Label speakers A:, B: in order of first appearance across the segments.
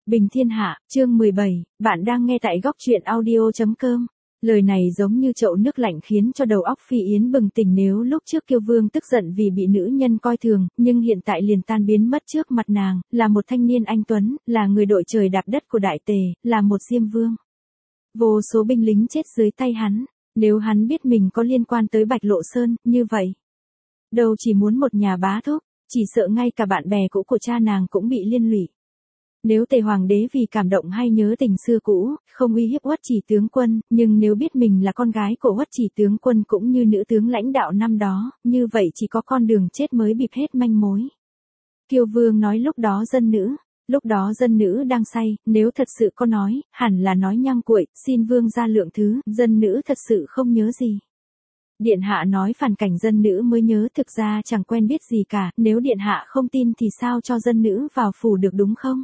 A: Bình thiên hạ, chương 17, bạn đang nghe tại góc truyện audio.com. Lời này giống như chậu nước lạnh khiến cho đầu óc Phi Yến bừng tỉnh. Nếu lúc trước Kiêu Vương tức giận vì bị nữ nhân coi thường, nhưng hiện tại liền tan biến mất trước mặt nàng, là một thanh niên anh tuấn, là người đội trời đạp đất của đại tề, là một Diêm Vương. Vô số binh lính chết dưới tay hắn, nếu hắn biết mình có liên quan tới Bạch Lộ Sơn, như vậy. Đâu chỉ muốn một nhà bá thúc, chỉ sợ ngay cả bạn bè cũ của cha nàng cũng bị liên lụy. Nếu Tề Hoàng đế vì cảm động hay nhớ tình xưa cũ, không uy hiếp Uất Chỉ tướng quân, nhưng nếu biết mình là con gái của Uất Chỉ tướng quân cũng như nữ tướng lãnh đạo năm đó, như vậy chỉ có con đường chết mới bịp hết manh mối. Kiêu Vương nói lúc đó dân nữ đang say, nếu thật sự có nói, hẳn là nói nhăng cuội, xin Vương ra lượng thứ, dân nữ thật sự không nhớ gì. Điện hạ nói phản cảnh dân nữ mới nhớ, thực ra chẳng quen biết gì cả, nếu điện hạ không tin thì sao cho dân nữ vào phủ được đúng không?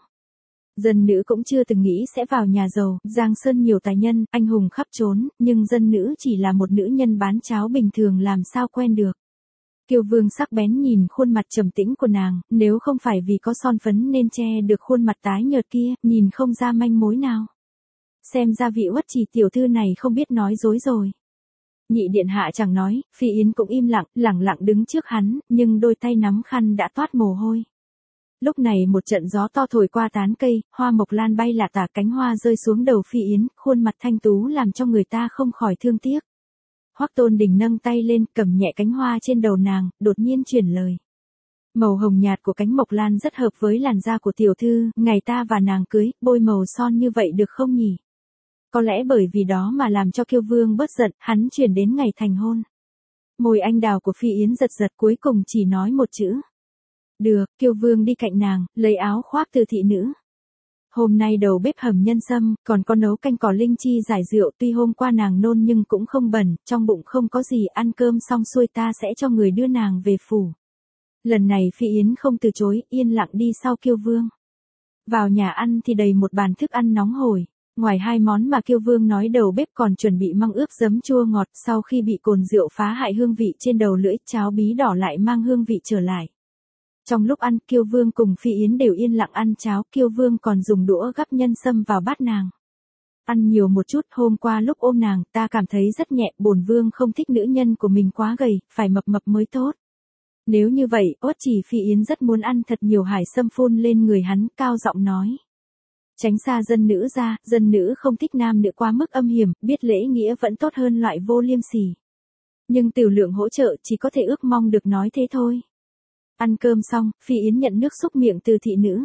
A: Dân nữ cũng chưa từng nghĩ sẽ vào nhà giàu, Giang Sơn nhiều tài nhân, anh hùng khắp trốn, nhưng dân nữ chỉ là một nữ nhân bán cháo bình thường làm sao quen được. Kiêu Vương sắc bén nhìn khuôn mặt trầm tĩnh của nàng, nếu không phải vì có son phấn nên che được khuôn mặt tái nhợt kia, nhìn không ra manh mối nào. Xem ra vị Uất Chỉ tiểu thư này không biết nói dối rồi. Nhị điện hạ chẳng nói, Phi Yến cũng im lặng, lẳng lặng đứng trước hắn, nhưng đôi tay nắm khăn đã toát mồ hôi. Lúc này một trận gió to thổi qua tán cây, hoa mộc lan bay lả tả, cánh hoa rơi xuống đầu Phi Yến, khuôn mặt thanh tú làm cho người ta không khỏi thương tiếc. Hoắc Tôn Đình nâng tay lên, cầm nhẹ cánh hoa trên đầu nàng, đột nhiên chuyển lời. Màu hồng nhạt của cánh mộc lan rất hợp với làn da của tiểu thư, ngày ta và nàng cưới, bôi màu son như vậy được không nhỉ? Có lẽ bởi vì đó mà làm cho Kiêu Vương bớt giận, hắn chuyển đến ngày thành hôn. Môi anh đào của Phi Yến giật giật, cuối cùng chỉ nói một chữ. Được, Kiêu Vương đi cạnh nàng, lấy áo khoác từ thị nữ. Hôm nay đầu bếp hầm nhân sâm, còn có nấu canh cỏ linh chi giải rượu, tuy hôm qua nàng nôn nhưng cũng không bẩn, trong bụng không có gì, ăn cơm xong xuôi ta sẽ cho người đưa nàng về phủ. Lần này Phi Yến không từ chối, yên lặng đi sau Kiêu Vương. Vào nhà ăn thì đầy một bàn thức ăn nóng hổi. Ngoài hai món mà Kiêu Vương nói, đầu bếp còn chuẩn bị măng ướp giấm chua ngọt, sau khi bị cồn rượu phá hại hương vị trên đầu lưỡi, cháo bí đỏ lại mang hương vị trở lại. Trong lúc ăn, Kiêu Vương cùng Phi Yến đều yên lặng ăn cháo, Kiêu Vương còn dùng đũa gắp nhân sâm vào bát nàng. Ăn nhiều một chút, hôm qua lúc ôm nàng, ta cảm thấy rất nhẹ, bổn vương không thích nữ nhân của mình quá gầy, phải mập mập mới tốt. Nếu như vậy, Uất Chỉ Phi Yến rất muốn ăn thật nhiều hải sâm phun lên người hắn, cao giọng nói. Tránh xa dân nữ ra, dân nữ không thích nam nữ quá mức âm hiểm, biết lễ nghĩa vẫn tốt hơn loại vô liêm sỉ. Nhưng tiểu lượng hỗ trợ chỉ có thể ước mong được nói thế thôi. Ăn cơm xong, Phi Yến nhận nước xúc miệng từ thị nữ.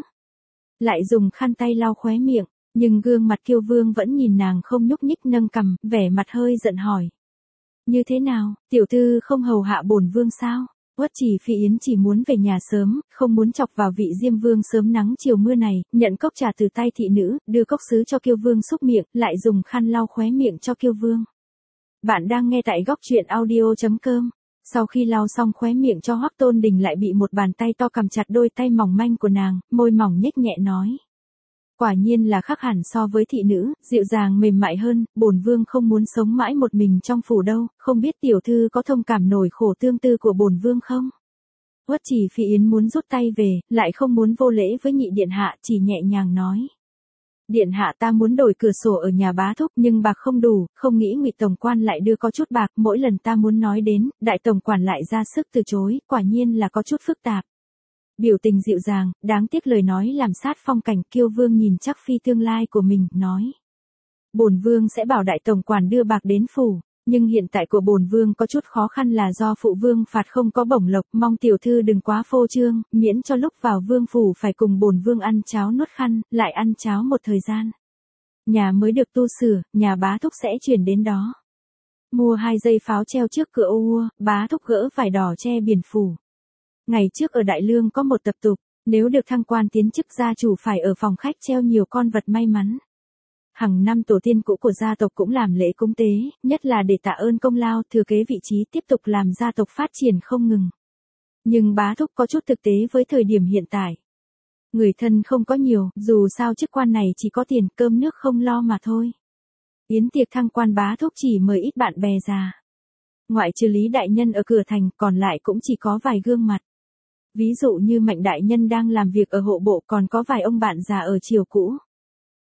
A: Lại dùng khăn tay lau khóe miệng, nhưng gương mặt Kiêu Vương vẫn nhìn nàng không nhúc nhích, nâng cằm, vẻ mặt hơi giận hỏi. Như thế nào, tiểu thư không hầu hạ bổn vương sao? Uất Chỉ Phi Yến chỉ muốn về nhà sớm, không muốn chọc vào vị Diêm Vương sớm nắng chiều mưa này, nhận cốc trà từ tay thị nữ, đưa cốc sứ cho Kiêu Vương xúc miệng, lại dùng khăn lau khóe miệng cho Kiêu Vương. Bạn đang nghe tại góc truyện audio.com. Sau khi lau xong khóe miệng cho Hoắc Tôn Đình, lại bị một bàn tay to cầm chặt đôi tay mỏng manh của nàng, môi mỏng nhếch nhẹ nói. Quả nhiên là khác hẳn so với thị nữ, dịu dàng mềm mại hơn, bổn vương không muốn sống mãi một mình trong phủ đâu, không biết tiểu thư có thông cảm nổi khổ tương tư của bổn vương không? Uất Chỉ Phi Yến muốn rút tay về, lại không muốn vô lễ với nhị điện hạ, chỉ nhẹ nhàng nói. Điện hạ, ta muốn đổi cửa sổ ở nhà bá thúc, nhưng bạc không đủ, không nghĩ Ngụy tổng quan lại đưa có chút bạc, mỗi lần ta muốn nói đến, đại tổng quản lại ra sức từ chối, quả nhiên là có chút phức tạp. Biểu tình dịu dàng, đáng tiếc lời nói làm sát phong cảnh. Kiêu Vương nhìn chắc phi tương lai của mình, nói. Bổn vương sẽ bảo đại tổng quản đưa bạc đến phủ, nhưng hiện tại của bổn vương có chút khó khăn là do phụ vương phạt không có bổng lộc, mong tiểu thư đừng quá phô trương, miễn cho lúc vào vương phủ phải cùng bổn vương ăn cháo nuốt khăn, lại ăn cháo một thời gian. Nhà mới được tu sửa, nhà bá thúc sẽ chuyển đến đó. Mua 2 dây pháo treo trước cửa ô, bá thúc gỡ vải đỏ che biển phủ. Ngày trước ở Đại Lương có một tập tục, nếu được thăng quan tiến chức, gia chủ phải ở phòng khách treo nhiều con vật may mắn. Hàng năm tổ tiên cũ của gia tộc cũng làm lễ cúng tế, nhất là để tạ ơn công lao, thừa kế vị trí, tiếp tục làm gia tộc phát triển không ngừng. Nhưng bá thúc có chút thực tế với thời điểm hiện tại. Người thân không có nhiều, dù sao chức quan này chỉ có tiền cơm nước không lo mà thôi. Yến tiệc thăng quan bá thúc chỉ mời ít bạn bè già. Ngoại trừ Lý đại nhân ở cửa thành, còn lại cũng chỉ có vài gương mặt. Ví dụ như Mạnh đại nhân đang làm việc ở hộ bộ, còn có vài ông bạn già ở triều cũ.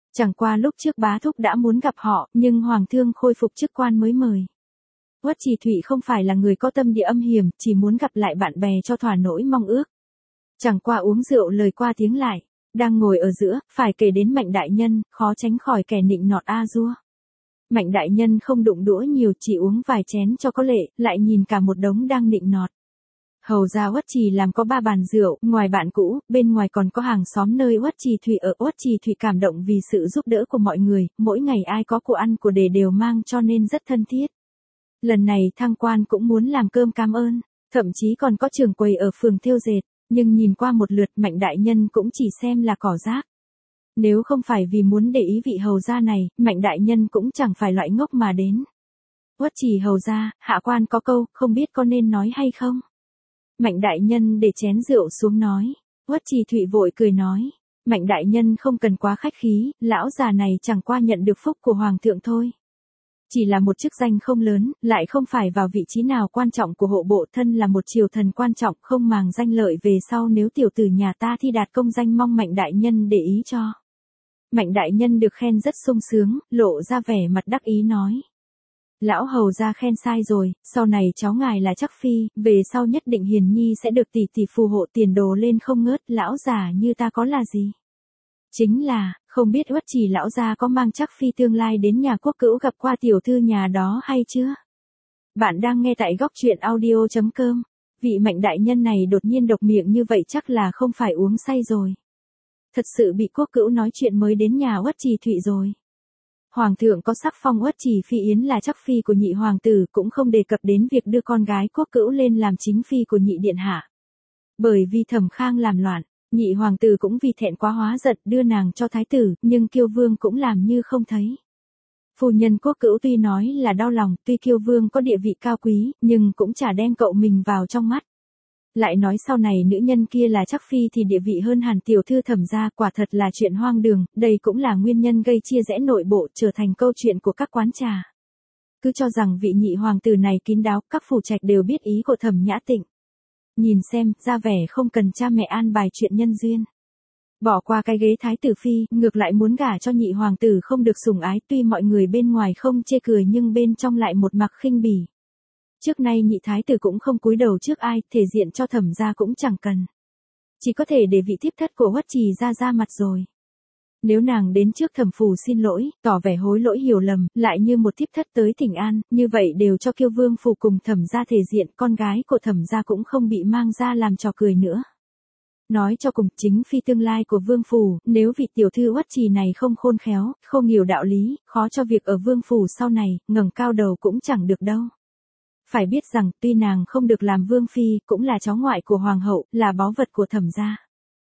A: Chẳng qua lúc trước bá thúc đã muốn gặp họ, nhưng hoàng thương khôi phục chức quan mới mời. Uất Trì Thụy không phải là người có tâm địa âm hiểm, chỉ muốn gặp lại bạn bè cho thỏa nỗi mong ước. Chẳng qua uống rượu lời qua tiếng lại, đang ngồi ở giữa, phải kể đến Mạnh đại nhân, khó tránh khỏi kẻ nịnh nọt a dua. Mạnh đại nhân không đụng đũa nhiều, chỉ uống vài chén cho có lệ, lại nhìn cả một đống đang nịnh nọt. Hầu ra Uất Trì làm có 3 bàn rượu, ngoài bạn cũ, bên ngoài còn có hàng xóm nơi Uất Trì Thụy ở. Uất Trì Thụy cảm động vì sự giúp đỡ của mọi người, mỗi ngày ai có của ăn của để đều mang cho nên rất thân thiết. Lần này thăng quan cũng muốn làm cơm cảm ơn, thậm chí còn có trường quầy ở phường thêu dệt, nhưng nhìn qua một lượt Mạnh đại nhân cũng chỉ xem là cỏ rác. Nếu không phải vì muốn để ý vị hầu gia này, Mạnh đại nhân cũng chẳng phải loại ngốc mà đến. Uất Trì hầu gia, hạ quan có câu, không biết có nên nói hay không? Mạnh đại nhân để chén rượu xuống nói. Uất Trì Thụy vội cười nói. Mạnh đại nhân không cần quá khách khí, lão già này chẳng qua nhận được phúc của hoàng thượng thôi. Chỉ là một chức danh không lớn, lại không phải vào vị trí nào quan trọng của hộ bộ, thân là một triều thần quan trọng, không màng danh lợi về sau nếu tiểu tử nhà ta thi đạt công danh, mong Mạnh đại nhân để ý cho. Mạnh đại nhân được khen rất sung sướng, lộ ra vẻ mặt đắc ý nói. Lão hầu ra khen sai rồi, sau này cháu ngài là chắc phi, về sau nhất định Hiền Nhi sẽ được tỷ tỷ phù hộ tiền đồ lên không ngớt. Lão già như ta có là gì? Chính là, không biết Uất Trì lão gia có mang chắc phi tương lai đến nhà quốc cữu gặp qua tiểu thư nhà đó hay chưa? Bạn đang nghe tại góc truyện audio.com. Vị Mạnh đại nhân này đột nhiên độc miệng như vậy chắc là không phải uống say rồi. Thật sự bị quốc cữu nói chuyện mới đến nhà Uất Trì Thụy rồi. Hoàng thượng có sắc phong Uất Trì Phi Yến là chắc phi của nhị hoàng tử, cũng không đề cập đến việc đưa con gái quốc cữu lên làm chính phi của nhị điện hạ. Bởi vì Thẩm Khang làm loạn, nhị hoàng tử cũng vì thẹn quá hóa giận đưa nàng cho thái tử, nhưng Kiêu Vương cũng làm như không thấy. Phu nhân quốc cữu tuy nói là đau lòng, tuy Kiêu Vương có địa vị cao quý, nhưng cũng chả đem cậu mình vào trong mắt. Lại nói sau này nữ nhân kia là chắc phi thì địa vị hơn hẳn tiểu thư Thẩm gia, quả thật là chuyện hoang đường, đây cũng là nguyên nhân gây chia rẽ nội bộ, trở thành câu chuyện của các quán trà. Cứ cho rằng vị nhị hoàng tử này kín đáo, các phủ trạch đều biết ý của Thẩm Nhã Tịnh. Nhìn xem, ra vẻ không cần cha mẹ an bài chuyện nhân duyên. Bỏ qua cái ghế thái tử phi, ngược lại muốn gả cho nhị hoàng tử không được sủng ái, tuy mọi người bên ngoài không chê cười nhưng bên trong lại một mặt khinh bỉ. Trước nay nhị thái tử cũng không cúi đầu trước ai, thể diện cho Thẩm gia cũng chẳng cần. Chỉ có thể để vị thiếp thất của Uất Trì ra mặt rồi. Nếu nàng đến trước Thẩm phủ xin lỗi, tỏ vẻ hối lỗi hiểu lầm, lại như một thiếp thất tới thỉnh an, như vậy đều cho Kiêu Vương phủ cùng Thẩm gia thể diện, con gái của Thẩm gia cũng không bị mang ra làm trò cười nữa. Nói cho cùng, chính phi tương lai của Vương phủ, nếu vị tiểu thư Uất Trì này không khôn khéo, không hiểu đạo lý, khó cho việc ở Vương phủ sau này, ngẩng cao đầu cũng chẳng được đâu. Phải biết rằng, tuy nàng không được làm vương phi, cũng là cháu ngoại của hoàng hậu, là báu vật của Thẩm gia.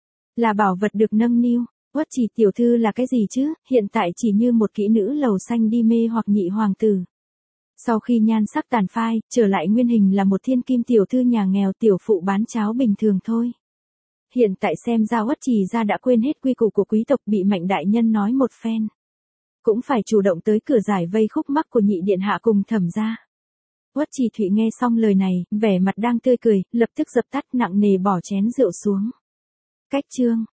A: Là bảo vật được nâng niu. Uất Trì tiểu thư là cái gì chứ, hiện tại chỉ như một kỹ nữ lầu xanh đi mê hoặc nhị hoàng tử. Sau khi nhan sắc tàn phai, trở lại nguyên hình là một thiên kim tiểu thư nhà nghèo, tiểu phụ bán cháo bình thường thôi. Hiện tại xem ra Uất Trì gia đã quên hết quy củ của quý tộc, bị Mạnh đại nhân nói một phen. Cũng phải chủ động tới cửa giải vây khúc mắc của nhị điện hạ cùng Thẩm gia. Uất Trì Thụy nghe xong lời này, vẻ mặt đang tươi cười, lập tức dập tắt nặng nề bỏ chén rượu xuống. Cách chương.